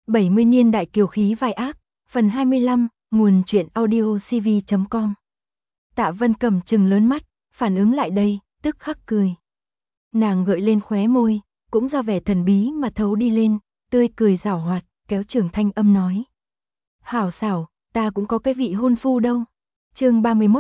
70 niên đại kiều khí vai ác, phần 25, nguồn truyện audio cv.com. Tạ Vân Cầm trừng lớn mắt, phản ứng lại đây, tức khắc cười. Nàng gợi lên khóe môi, cũng ra vẻ thần bí mà thấu đi lên, tươi cười giảo hoạt, kéo trường thanh âm nói. Hảo xảo, ta cũng có cái vị hôn phu đâu. Chương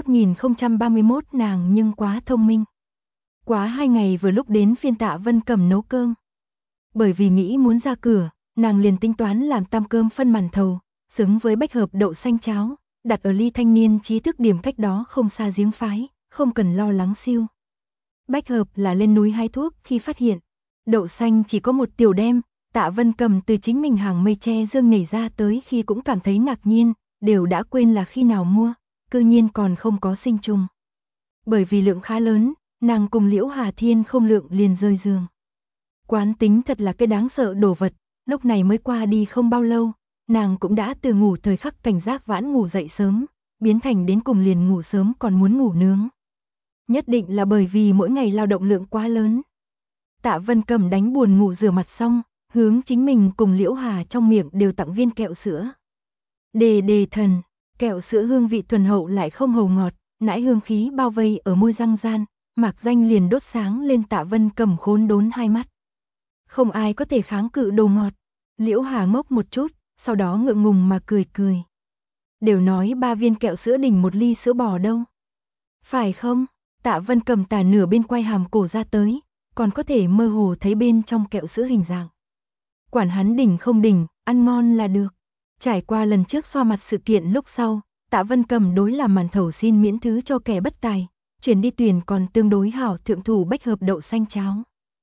31.031 nàng nhưng quá thông minh. Quá 2 ngày vừa lúc đến phiên Tạ Vân Cầm nấu cơm. Bởi vì nghĩ muốn ra cửa, nàng liền tính toán làm tam cơm phân màn thầu, xứng với bách hợp đậu xanh cháo, đặt ở ly thanh niên trí thức điểm cách đó không xa giếng phái, không cần lo lắng siêu. Bách hợp là lên núi hái thuốc khi phát hiện, đậu xanh chỉ có một tiểu đem, Tạ Vân Cầm từ chính mình hàng mây tre dương nhảy ra tới khi cũng cảm thấy ngạc nhiên, đều đã quên là khi nào mua, cư nhiên còn không có sinh trùng. Bởi vì lượng khá lớn, nàng cùng Liễu Hà Thiên không lượng liền rơi giường. Quán tính thật là cái đáng sợ đồ vật, lúc này mới qua đi không bao lâu, nàng cũng đã từ ngủ thời khắc cảnh giác vãn ngủ dậy sớm, biến thành đến cùng liền ngủ sớm còn muốn ngủ nướng. Nhất định là bởi vì mỗi ngày lao động lượng quá lớn. Tạ Vân Cầm đánh buồn ngủ rửa mặt xong, hướng chính mình cùng Liễu Hà trong miệng đều tặng viên kẹo sữa. Đề đề thần, kẹo sữa hương vị thuần hậu lại không hầu ngọt, nãi hương khí bao vây ở môi răng gian, mạc danh liền đốt sáng lên Tạ Vân Cầm khốn đốn hai mắt. Không ai có thể kháng cự đồ ngọt. Liễu Hà ngốc một chút, sau đó ngượng ngùng mà cười cười. Đều nói 3 viên kẹo sữa đỉnh 1 ly sữa bò đâu. Phải không? Tạ Vân Cầm tà nửa bên quay hàm cổ ra tới, còn có thể mơ hồ thấy bên trong kẹo sữa hình dạng. Quản hắn đỉnh không đỉnh, ăn ngon là được. Trải qua lần trước xoa mặt sự kiện lúc sau, Tạ Vân Cầm đối làm màn thầu xin miễn thứ cho kẻ bất tài, chuyển đi tuyển còn tương đối hảo thượng thủ bách hợp đậu xanh cháo.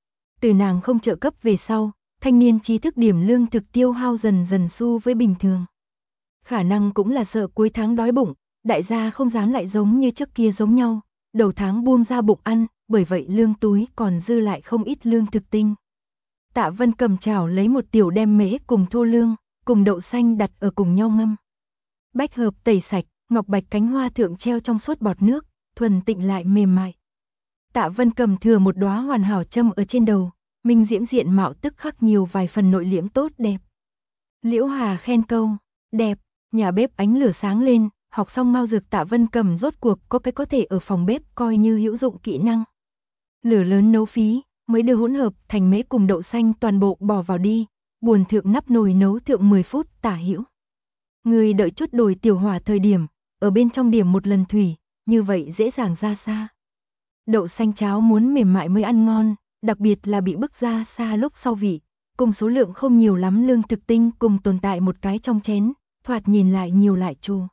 Từ nàng không trợ cấp về sau, thanh niên trí thức điểm lương thực tiêu hao dần dần xu với bình thường. Khả năng cũng là sợ cuối tháng đói bụng, đại gia không dám lại giống như trước kia giống nhau, đầu tháng buông ra bụng ăn, bởi vậy lương túi còn dư lại không ít lương thực tinh. Tạ Vân Cầm chảo lấy một tiểu đem mễ cùng thô lương, cùng đậu xanh đặt ở cùng nhau ngâm. Bách hợp tẩy sạch, ngọc bạch cánh hoa thượng treo trong suốt bọt nước, thuần tịnh lại mềm mại. Tạ Vân Cầm thừa một đóa hoàn hảo châm ở trên đầu, minh diễm diện mạo tức khắc nhiều vài phần nội liễm tốt đẹp. Liễu Hà khen câu, đẹp, nhà bếp ánh lửa sáng lên, học xong mau dược Tạ Vân Cầm rốt cuộc có cái có thể ở phòng bếp coi như hữu dụng kỹ năng. Lửa lớn nấu phí, mới đưa hỗn hợp thành mễ cùng đậu xanh toàn bộ bỏ vào đi, buồn thượng nắp nồi nấu thượng 10 phút tả hữu. Người đợi chút đồi tiểu hỏa thời điểm, ở bên trong điểm một lần thủy, như vậy dễ dàng ra xa. Đậu xanh cháo muốn mềm mại mới ăn ngon, đặc biệt là bị bức ra xa lúc sau vị, cùng số lượng không nhiều lắm lương thực tinh cùng tồn tại một cái trong chén, thoạt nhìn lại nhiều lại chua.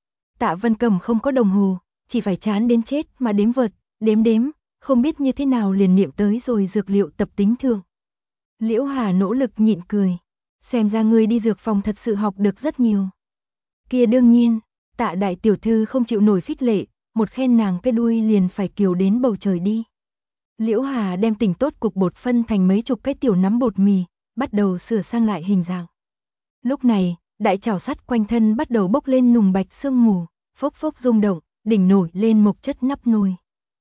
Tạ Vân Cầm không có đồng hồ, chỉ phải chán đến chết mà đếm vật, đếm, không biết như thế nào liền niệm tới rồi dược liệu tập tính thượng. Liễu Hà nỗ lực nhịn cười, xem ra người đi dược phòng thật sự học được rất nhiều. Kia đương nhiên, Tạ đại tiểu thư không chịu nổi khích lệ, một khen nàng cái đuôi liền phải kiều đến bầu trời đi. Liễu Hà đem tỉnh tốt cục bột phân thành mấy chục cái tiểu nắm bột mì, bắt đầu sửa sang lại hình dạng. Lúc này, đại chảo sắt quanh thân bắt đầu bốc lên nùng bạch sương mù, phốc phốc rung động, đỉnh nổi lên mộc chất nắp nồi.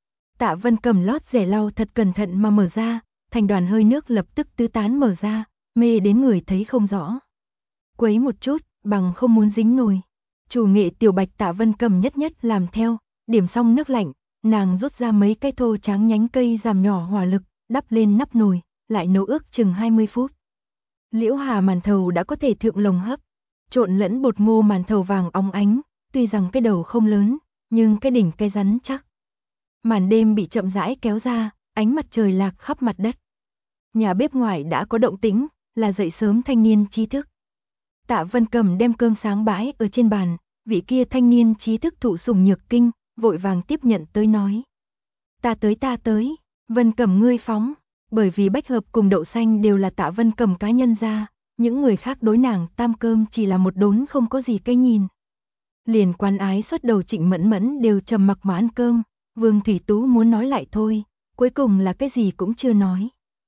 Tạ Vân Cầm lót rẻ lau thật cẩn thận mà mở ra, thành đoàn hơi nước lập tức tứ tán mở ra, mê đến người thấy không rõ. Quấy một chút, bằng không muốn dính nồi. Chủ nghệ tiểu bạch Tạ Vân Cầm nhất nhất làm theo, điểm xong nước lạnh, nàng rút ra mấy cái thô tráng nhánh cây giảm nhỏ hỏa lực, đắp lên nắp nồi, lại nấu ước chừng 20 phút. Liễu Hà màn thầu đã có thể thượng lồng hấp, trộn lẫn bột ngô màn thầu vàng óng ánh, tuy rằng cái đầu không lớn, nhưng cái đỉnh cái rắn chắc. Màn đêm bị chậm rãi kéo ra, ánh mặt trời lạc khắp mặt đất. Nhà bếp ngoài đã có động tĩnh, là dậy sớm thanh niên trí thức. Tạ Vân Cầm đem cơm sáng bãi ở trên bàn, vị kia thanh niên trí thức thụ sủng nhược kinh, vội vàng tiếp nhận tới nói. Ta tới, Vân Cầm ngươi phóng, bởi vì bách hợp cùng đậu xanh đều là Tạ Vân Cầm cá nhân ra, những người khác đối nàng tam cơm chỉ là một đốn không có gì cái nhìn. Liền quan ái xuất đầu Trịnh Mẫn Mẫn đều trầm mặc mà ăn cơm, Vương Thủy Tú muốn nói lại thôi, cuối cùng là cái gì cũng chưa nói.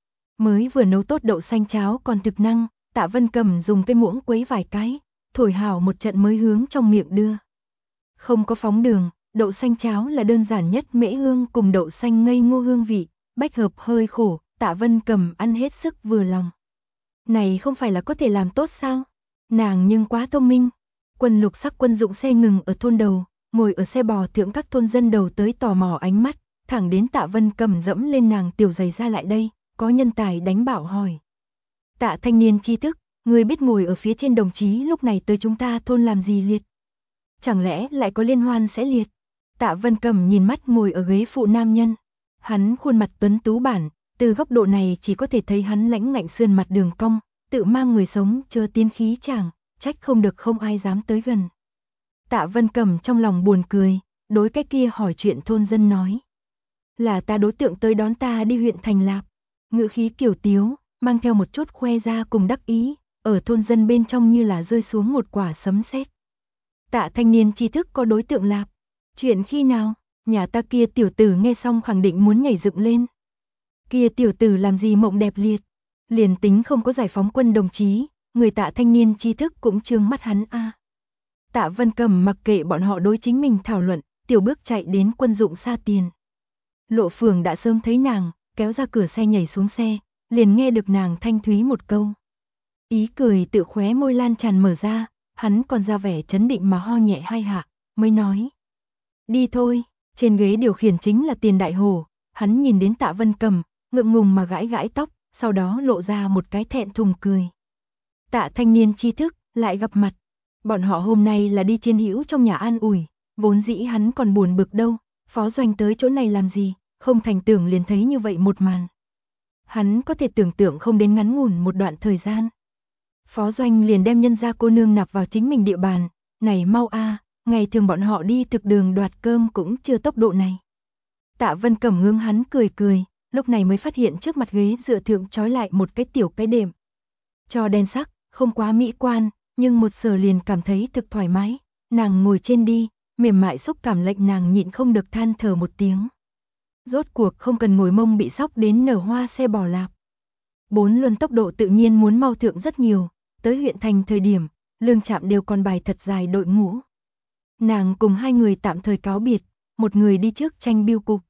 Mới vừa nấu tốt đậu xanh cháo còn thực năng, Tạ Vân Cầm dùng cái muỗng quấy vài cái, thổi hào một trận mới hướng trong miệng đưa. Không có phóng đường, đậu xanh cháo là đơn giản nhất mễ hương cùng đậu xanh ngây ngô hương vị, bách hợp hơi khổ, Tạ Vân Cầm ăn hết sức vừa lòng. Này không phải là có thể làm tốt sao? Nàng nhưng quá thông minh. Quân lục sắc quân dụng xe ngừng ở thôn đầu, ngồi ở xe bò thượng các thôn dân đầu tới tò mò ánh mắt, thẳng đến Tạ Vân Cầm dẫm lên nàng tiểu giày ra lại đây, có nhân tài đánh bảo hỏi. Tạ thanh niên tri thức, người biết ngồi ở phía trên đồng chí lúc này tới chúng ta thôn làm gì liệt? Chẳng lẽ lại có liên hoan sẽ liệt? Tạ Vân Cầm nhìn mắt ngồi ở ghế phụ nam nhân. Hắn khuôn mặt tuấn tú bản, từ góc độ này chỉ có thể thấy hắn lãnh ngạnh sườn mặt đường cong, tự mang người sống chớ tiên khí chàng, trách không được không ai dám tới gần. Tạ Vân Cầm trong lòng buồn cười, đối cái kia hỏi chuyện thôn dân nói. Là ta đối tượng tới đón ta đi huyện Thành Lạp. Ngữ khí kiều tiếu, mang theo một chút khoe ra cùng đắc ý, ở thôn dân bên trong như là rơi xuống một quả sấm sét. Tạ thanh niên tri thức có đối tượng Lạp. Chuyện khi nào? Nhà ta kia tiểu tử nghe xong khẳng định muốn nhảy dựng lên. Kia tiểu tử làm gì mộng đẹp liệt. Liền tính không có giải phóng quân đồng chí, người Tạ thanh niên tri thức cũng trương mắt hắn a. Tạ Vân Cầm mặc kệ bọn họ đối chính mình thảo luận, tiểu bước chạy đến quân dụng xa tiền. Lộ Phường đã sớm thấy nàng, kéo ra cửa xe nhảy xuống xe, liền nghe được nàng thanh thúy một câu. Ý cười tự khóe môi lan tràn mở ra, hắn còn ra vẻ trấn định mà ho nhẹ hai hạ, mới nói. Đi thôi, trên ghế điều khiển chính là Tiền Đại Hổ, hắn nhìn đến Tạ Vân Cầm, ngượng ngùng mà gãi gãi tóc, sau đó lộ ra một cái thẹn thùng cười. Tạ thanh niên tri thức, lại gặp mặt. Bọn họ hôm nay là đi chiên hữu trong nhà an ủi, vốn dĩ hắn còn buồn bực đâu, Phó Doanh tới chỗ này làm gì, không thành tưởng liền thấy như vậy một màn. Hắn có thể tưởng tượng không đến ngắn ngủn một đoạn thời gian. Phó Doanh liền đem nhân gia cô nương nạp vào chính mình địa bàn, này mau a, ngày thường bọn họ đi thực đường đoạt cơm cũng chưa tốc độ này. Tạ Vân Cầm hướng hắn cười cười, lúc này mới phát hiện trước mặt ghế dựa thượng trói lại một cái tiểu cái đệm. Cho đen sắc, không quá mỹ quan, nhưng một sờ liền cảm thấy thực thoải mái, nàng ngồi trên đi, mềm mại xúc cảm lệnh nàng nhịn không được than thở một tiếng. Rốt cuộc không cần ngồi mông bị sóc đến nở hoa xe bò Lạp. 4 luân tốc độ tự nhiên muốn mau thượng rất nhiều, tới huyện thành thời điểm, lương trạm đều còn bài thật dài đội ngũ. Nàng cùng hai người tạm thời cáo biệt, một người đi trước tranh biêu cục.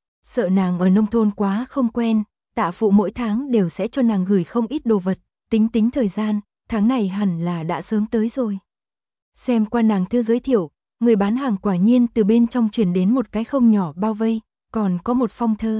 Sợ nàng ở nông thôn quá không quen, Tạ phụ mỗi tháng đều sẽ cho nàng gửi không ít đồ vật, tính thời gian, tháng này hẳn là đã sớm tới rồi. Xem qua nàng thư giới thiệu, người bán hàng quả nhiên từ bên trong truyền đến một cái không nhỏ bao vây, còn có một phong thơ.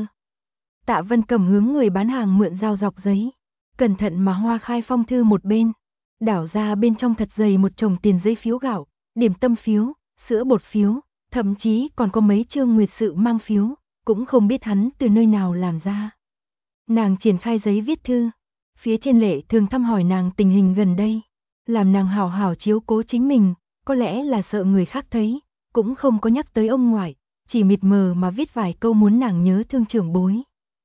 Tạ Vân Cầm hướng người bán hàng mượn dao dọc giấy, cẩn thận mà hoa khai phong thư một bên, đảo ra bên trong thật dày một chồng tiền giấy phiếu gạo, điểm tâm phiếu, sữa bột phiếu, thậm chí còn có mấy chương nguyệt sự mang phiếu, cũng không biết hắn từ nơi nào làm ra. Nàng triển khai giấy viết thư, phía trên lệ thường thăm hỏi nàng tình hình gần đây, làm nàng hảo hảo chiếu cố chính mình, có lẽ là sợ người khác thấy, cũng không có nhắc tới ông ngoại, chỉ mịt mờ mà viết vài câu muốn nàng nhớ thương trưởng bối.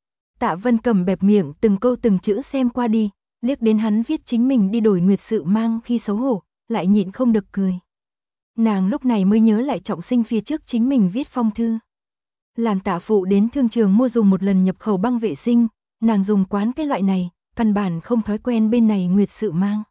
Tạ Vân Cầm bẹp miệng từng câu từng chữ xem qua đi, liếc đến hắn viết chính mình đi đổi nguyệt sự mang khi xấu hổ, lại nhịn không được cười. Nàng lúc này mới nhớ lại trọng sinh phía trước chính mình viết phong thư. Làm Tạ phụ đến thương trường mua dùng một lần nhập khẩu băng vệ sinh, nàng dùng quán cái loại này, căn bản không thói quen bên này nguyệt sự mang.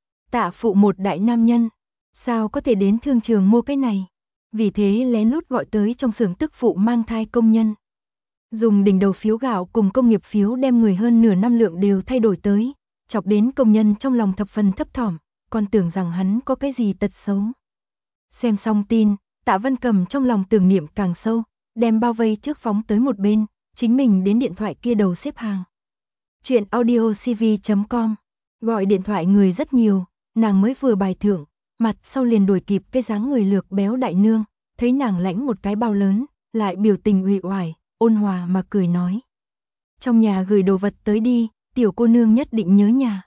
Tạ phụ một đại nam nhân, sao có thể đến thương trường mua cái này? Vì thế lén lút gọi tới trong xưởng tức phụ mang thai công nhân. Dùng đỉnh đầu phiếu gạo cùng công nghiệp phiếu đem người hơn nửa năm lượng đều thay đổi tới, chọc đến công nhân trong lòng thập phần thấp thỏm, còn tưởng rằng hắn có cái gì tật xấu. Xem xong tin, Tạ Vân Cầm trong lòng tưởng niệm càng sâu, đem bao vây trước phóng tới một bên, chính mình đến điện thoại kia đầu xếp hàng. Chuyện audiocv.com, gọi điện thoại người rất nhiều, nàng mới vừa bài thưởng, mặt sau liền đuổi kịp cái dáng người lược béo đại nương, thấy nàng lãnh một cái bao lớn, lại biểu tình uể oải, ôn hòa mà cười nói. Trong nhà gửi đồ vật tới đi, tiểu cô nương nhất định nhớ nhà.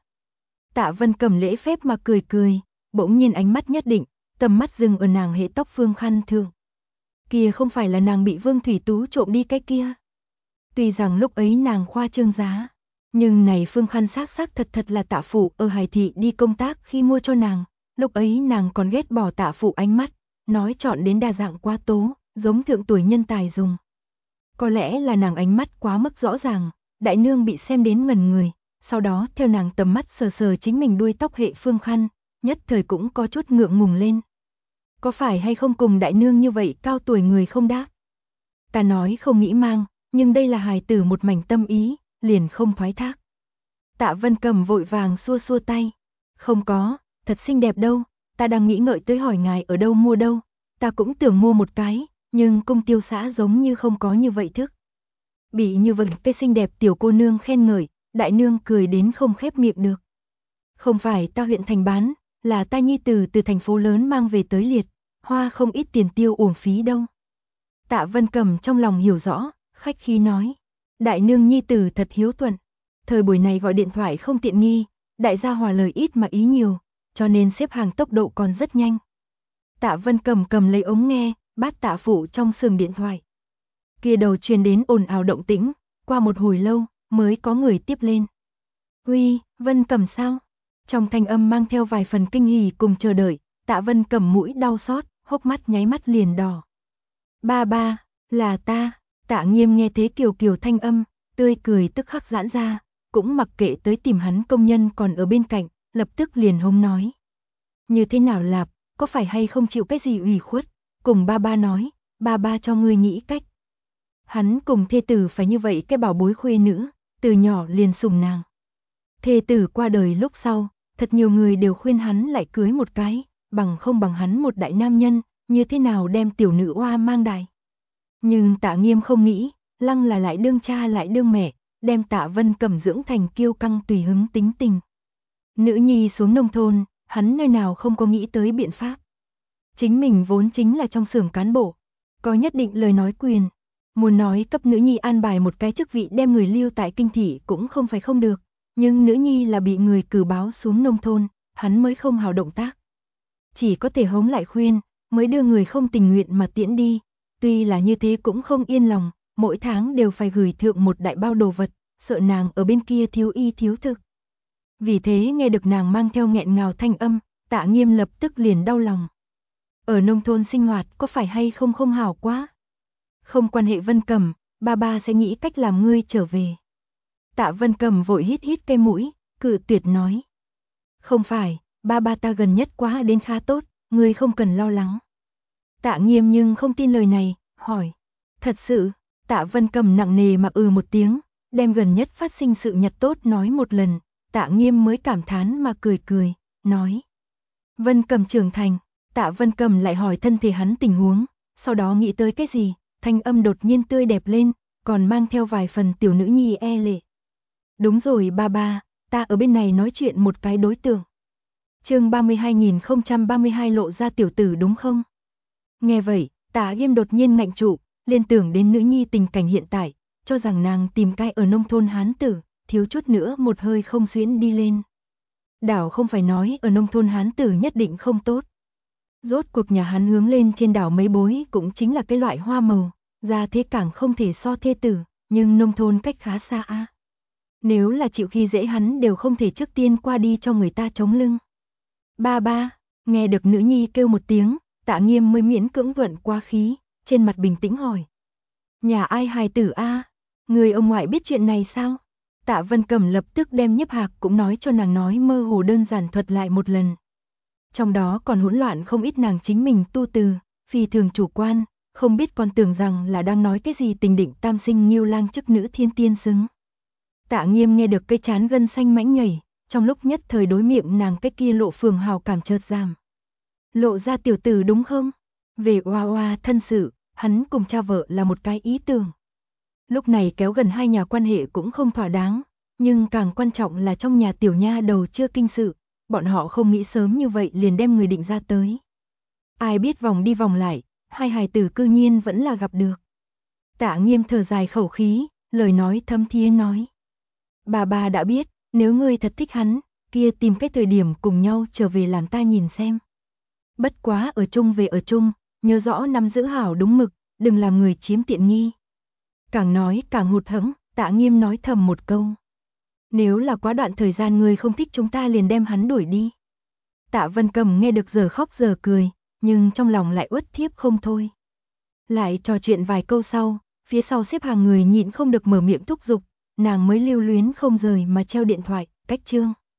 Tạ Vân Cầm lễ phép mà cười cười, bỗng nhiên ánh mắt nhất định, tầm mắt dừng ở nàng hệ tóc phương khăn thượng. Kia không phải là nàng bị Vương Thủy Tú trộm đi cái kia. Tuy rằng lúc ấy nàng khoa trương giá, nhưng này phương khăn xác thật là Tạ phụ ở Hải Thị đi công tác khi mua cho nàng, lúc ấy nàng còn ghét bỏ Tạ phụ ánh mắt, nói chọn đến đa dạng quá tố, giống thượng tuổi nhân tài dùng. Có lẽ là nàng ánh mắt quá mức rõ ràng, đại nương bị xem đến ngẩn người, sau đó theo nàng tầm mắt sờ sờ chính mình đuôi tóc hệ phương khăn, nhất thời cũng có chút ngượng ngùng lên. Có phải hay không cùng đại nương như vậy cao tuổi người không đáp? Ta nói không nghĩ mang, nhưng đây là hài tử một mảnh tâm ý, liền không thoái thác. Tạ Vân Cầm vội vàng xua xua tay. Không có, thật xinh đẹp đâu, ta đang nghĩ ngợi tới hỏi ngài ở đâu mua đâu, ta cũng tưởng mua một cái, nhưng cung tiêu xã giống như không có như vậy thức. Bị như vậy cái xinh đẹp tiểu cô nương khen ngợi, đại nương cười đến không khép miệng được. Không phải ta huyện thành bán, là ta nhi tử từ thành phố lớn mang về tới liệt, hoa không ít tiền tiêu uổng phí đâu. Tạ Vân Cầm trong lòng hiểu rõ, khách khí nói, đại nương nhi tử thật hiếu thuận. Thời buổi này gọi điện thoại không tiện nghi, đại gia hòa lời ít mà ý nhiều, cho nên xếp hàng tốc độ còn rất nhanh. Tạ Vân Cầm cầm lấy ống nghe, bắt Tạ Phụ trong sừng điện thoại. Kia đầu truyền đến ồn ào động tĩnh, qua một hồi lâu mới có người tiếp lên. Uy, Vân Cầm sao? Trong thanh âm mang theo vài phần kinh hỉ cùng chờ đợi, Tạ Vân Cầm mũi đau xót, hốc mắt nháy mắt liền đỏ. Ba ba, là ta. Tạ Nghiêm nghe thế kiều kiều thanh âm, tươi cười tức khắc giãn ra, cũng mặc kệ tới tìm hắn công nhân còn ở bên cạnh, lập tức liền hống nói. Như thế nào Lạp, có phải hay không chịu cái gì ủy khuất, cùng ba ba nói, ba ba cho ngươi nghĩ cách. Hắn cùng thê tử phải như vậy cái bảo bối khuê nữ, từ nhỏ liền sủng nàng. Thê tử qua đời lúc sau, thật nhiều người đều khuyên hắn lại cưới một cái, bằng không bằng hắn một đại nam nhân, như thế nào đem tiểu nữ oa mang đại. Nhưng Tạ Nghiêm không nghĩ, lăng là lại đương cha lại đương mẹ, đem Tạ Vân Cầm dưỡng thành kiêu căng tùy hứng tính tình. Nữ nhi xuống nông thôn, hắn nơi nào không có nghĩ tới biện pháp. Chính mình vốn chính là trong xưởng cán bộ, có nhất định lời nói quyền. Muốn nói cấp nữ nhi an bài một cái chức vị đem người lưu tại kinh thị cũng không phải không được, nhưng nữ nhi là bị người cử báo xuống nông thôn, hắn mới không hào động tác. Chỉ có thể hống lại khuyên, mới đưa người không tình nguyện mà tiễn đi, tuy là như thế cũng không yên lòng, mỗi tháng đều phải gửi thượng một đại bao đồ vật, sợ nàng ở bên kia thiếu y thiếu thực. Vì thế nghe được nàng mang theo nghẹn ngào thanh âm, Tạ Nghiêm lập tức liền đau lòng. Ở nông thôn sinh hoạt có phải hay không không hảo quá? Không quan hệ Vân Cầm, ba ba sẽ nghĩ cách làm ngươi trở về. Tạ Vân Cầm vội hít hít cái mũi, cự tuyệt nói. Không phải, ba ba ta gần nhất quá đến khá tốt, ngươi không cần lo lắng. Tạ Nghiêm nhưng không tin lời này, hỏi. Thật sự, Tạ Vân Cầm nặng nề mà một tiếng, đem gần nhất phát sinh sự nhật tốt nói một lần, Tạ Nghiêm mới cảm thán mà cười cười, nói. Vân Cầm trưởng thành, Tạ Vân Cầm lại hỏi thân thể hắn tình huống, sau đó nghĩ tới cái gì, thanh âm đột nhiên tươi đẹp lên, còn mang theo vài phần tiểu nữ nhi e lệ. Đúng rồi ba ba, ta ở bên này nói chuyện một cái đối tượng. Chương 32.032 lộ ra tiểu tử đúng không? Nghe vậy, Tạ Nghiêm đột nhiên ngạnh trụ, liên tưởng đến nữ nhi tình cảnh hiện tại, cho rằng nàng tìm cái ở nông thôn hán tử, thiếu chút nữa một hơi không xuyễn đi lên. Đảo không phải nói ở nông thôn hán tử nhất định không tốt. Rốt cuộc nhà hắn hướng lên trên đảo mấy bối cũng chính là cái loại hoa màu, ra thế càng không thể so thê tử, nhưng nông thôn cách khá xa a. Nếu là chịu khi dễ hắn đều không thể trước tiên qua đi cho người ta chống lưng. Ba ba, nghe được nữ nhi kêu một tiếng, Tạ Nghiêm mới miễn cưỡng thuận qua khí, trên mặt bình tĩnh hỏi. Nhà ai hài tử a? Người ông ngoại biết chuyện này sao? Tạ Vân Cầm lập tức đem Nhiếp Hạc cũng nói cho nàng nói mơ hồ đơn giản thuật lại một lần. Trong đó còn hỗn loạn không ít nàng chính mình tu từ, phi thường chủ quan, không biết còn tưởng rằng là đang nói cái gì tình định tam sinh Nhiêu Lang chức nữ thiên tiên xứng. Tạ Nghiêm nghe được cái chán gân xanh mãnh nhảy, trong lúc nhất thời đối miệng nàng cái kia lộ phường hào cảm chợt giảm. Lộ ra tiểu tử đúng không? Về oa oa thân sự, hắn cùng cha vợ là một cái ý tưởng. Lúc này kéo gần hai nhà quan hệ cũng không thỏa đáng, nhưng càng quan trọng là trong nhà tiểu nha đầu chưa kinh sự, bọn họ không nghĩ sớm như vậy liền đem người định ra tới. Ai biết vòng đi vòng lại, hai hài tử cư nhiên vẫn là gặp được. Tạ Nghiêm thở dài khẩu khí, lời nói thâm thiế nói. Bà đã biết, nếu ngươi thật thích hắn, kia tìm cái thời điểm cùng nhau trở về làm ta nhìn xem. Bất quá ở chung về ở chung, nhớ rõ nắm giữ hảo đúng mực, đừng làm người chiếm tiện nghi. Càng nói càng hụt hẫng, Tạ Nghiêm nói thầm một câu. Nếu là quá đoạn thời gian ngươi không thích chúng ta liền đem hắn đuổi đi. Tạ Vân Cầm nghe được giờ khóc giờ cười, nhưng trong lòng lại uất thiếp không thôi. Lại trò chuyện vài câu sau, phía sau xếp hàng người nhịn không được mở miệng thúc giục, nàng mới lưu luyến không rời mà treo điện thoại, cách chương.